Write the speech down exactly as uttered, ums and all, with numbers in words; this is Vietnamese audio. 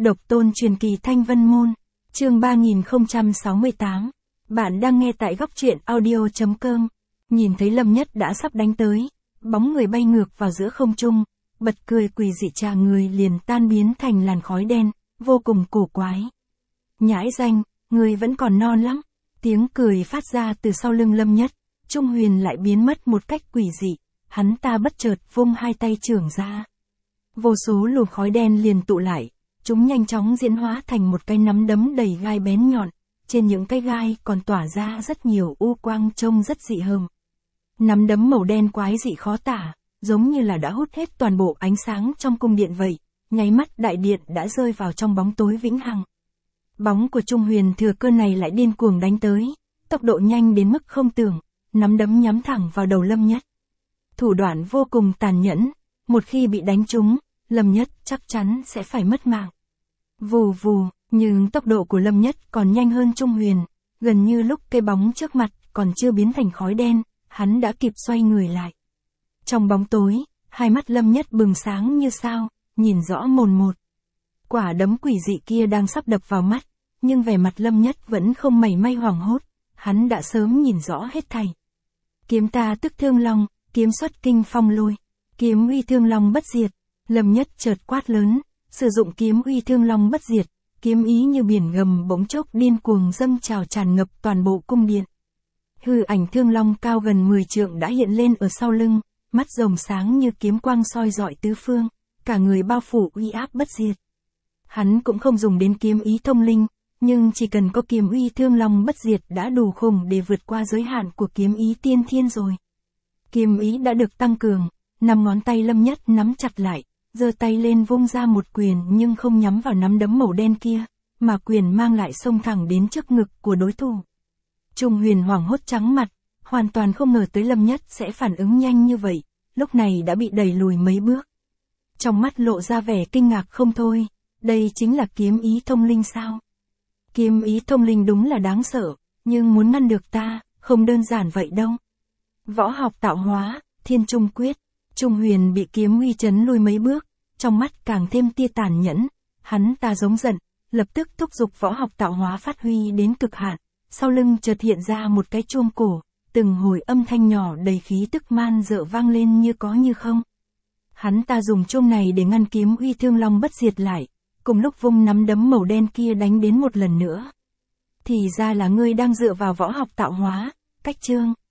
Độc tôn truyền kỳ Thanh Vân Môn, chương ba nghìn không trăm sáu mươi tám. Bạn đang nghe tại góc truyện audio chấm com. Nhìn thấy Lâm Nhất đã sắp đánh tới, bóng người bay ngược vào giữa không trung, bật cười quỷ dị, trà người liền tan biến thành làn khói đen, vô cùng cổ quái. Nhãi danh, người vẫn còn non lắm. Tiếng cười phát ra từ sau lưng Lâm Nhất, Trung Huyền lại biến mất một cách quỷ dị, hắn ta bất chợt vung hai tay chưởng ra. Vô số luồng khói đen liền tụ lại, chúng nhanh chóng diễn hóa thành một cái nắm đấm đầy gai bén nhọn, trên những cái gai còn tỏa ra rất nhiều u quang trông rất dị hợm. Nắm đấm màu đen quái dị khó tả, giống như là đã hút hết toàn bộ ánh sáng trong cung điện vậy, nháy mắt đại điện đã rơi vào trong bóng tối vĩnh hằng. Bóng của Trung Huyền thừa cơ này lại điên cuồng đánh tới, tốc độ nhanh đến mức không tưởng, nắm đấm nhắm thẳng vào đầu Lâm Nhất. Thủ đoạn vô cùng tàn nhẫn, một khi bị đánh trúng, Lâm Nhất chắc chắn sẽ phải mất mạng. Vù vù, nhưng tốc độ của Lâm Nhất còn nhanh hơn Trung Huyền, gần như lúc cái bóng trước mặt còn chưa biến thành khói đen, hắn đã kịp xoay người lại. Trong bóng tối, hai mắt Lâm Nhất bừng sáng như sao, nhìn rõ mồn một. Quả đấm quỷ dị kia đang sắp đập vào mắt, nhưng vẻ mặt Lâm Nhất vẫn không mảy may hoảng hốt, hắn đã sớm nhìn rõ hết thảy. Kiếm ta tức thương long, kiếm xuất kinh phong lôi, kiếm uy thương long bất diệt. Lâm Nhất chợt quát lớn, sử dụng kiếm uy thương long bất diệt, kiếm ý như biển gầm bỗng chốc điên cuồng dâng trào tràn ngập toàn bộ cung điện. Hư ảnh thương long cao gần mười trượng đã hiện lên ở sau lưng, mắt rồng sáng như kiếm quang soi rọi tứ phương, cả người bao phủ uy áp bất diệt. Hắn cũng không dùng đến kiếm ý thông linh, nhưng chỉ cần có kiếm uy thương long bất diệt đã đủ khủng để vượt qua giới hạn của kiếm ý tiên thiên rồi. Kiếm ý đã được tăng cường, năm ngón tay Lâm Nhất nắm chặt lại, giơ tay lên vung ra một quyền nhưng không nhắm vào nắm đấm màu đen kia, mà quyền mang lại xông thẳng đến trước ngực của đối thủ. Trung Huyền hoảng hốt trắng mặt, hoàn toàn không ngờ tới Lâm Nhất sẽ phản ứng nhanh như vậy, lúc này đã bị đẩy lùi mấy bước. Trong mắt lộ ra vẻ kinh ngạc không thôi, đây chính là kiếm ý thông linh sao? Kiếm ý thông linh đúng là đáng sợ, nhưng muốn ngăn được ta, không đơn giản vậy đâu. Võ học tạo hóa, Thiên Trung Quyết. Trung Huyền bị kiếm uy chấn lùi mấy bước, trong mắt càng thêm tia tàn nhẫn, hắn ta giống giận, lập tức thúc giục võ học tạo hóa phát huy đến cực hạn, sau lưng chợt hiện ra một cái chuông cổ, từng hồi âm thanh nhỏ đầy khí tức man dợ vang lên như có như không. Hắn ta dùng chuông này để ngăn kiếm uy thương long bất diệt lại, cùng lúc vung nắm đấm màu đen kia đánh đến một lần nữa. Thì ra là ngươi đang dựa vào võ học tạo hóa, cách chương,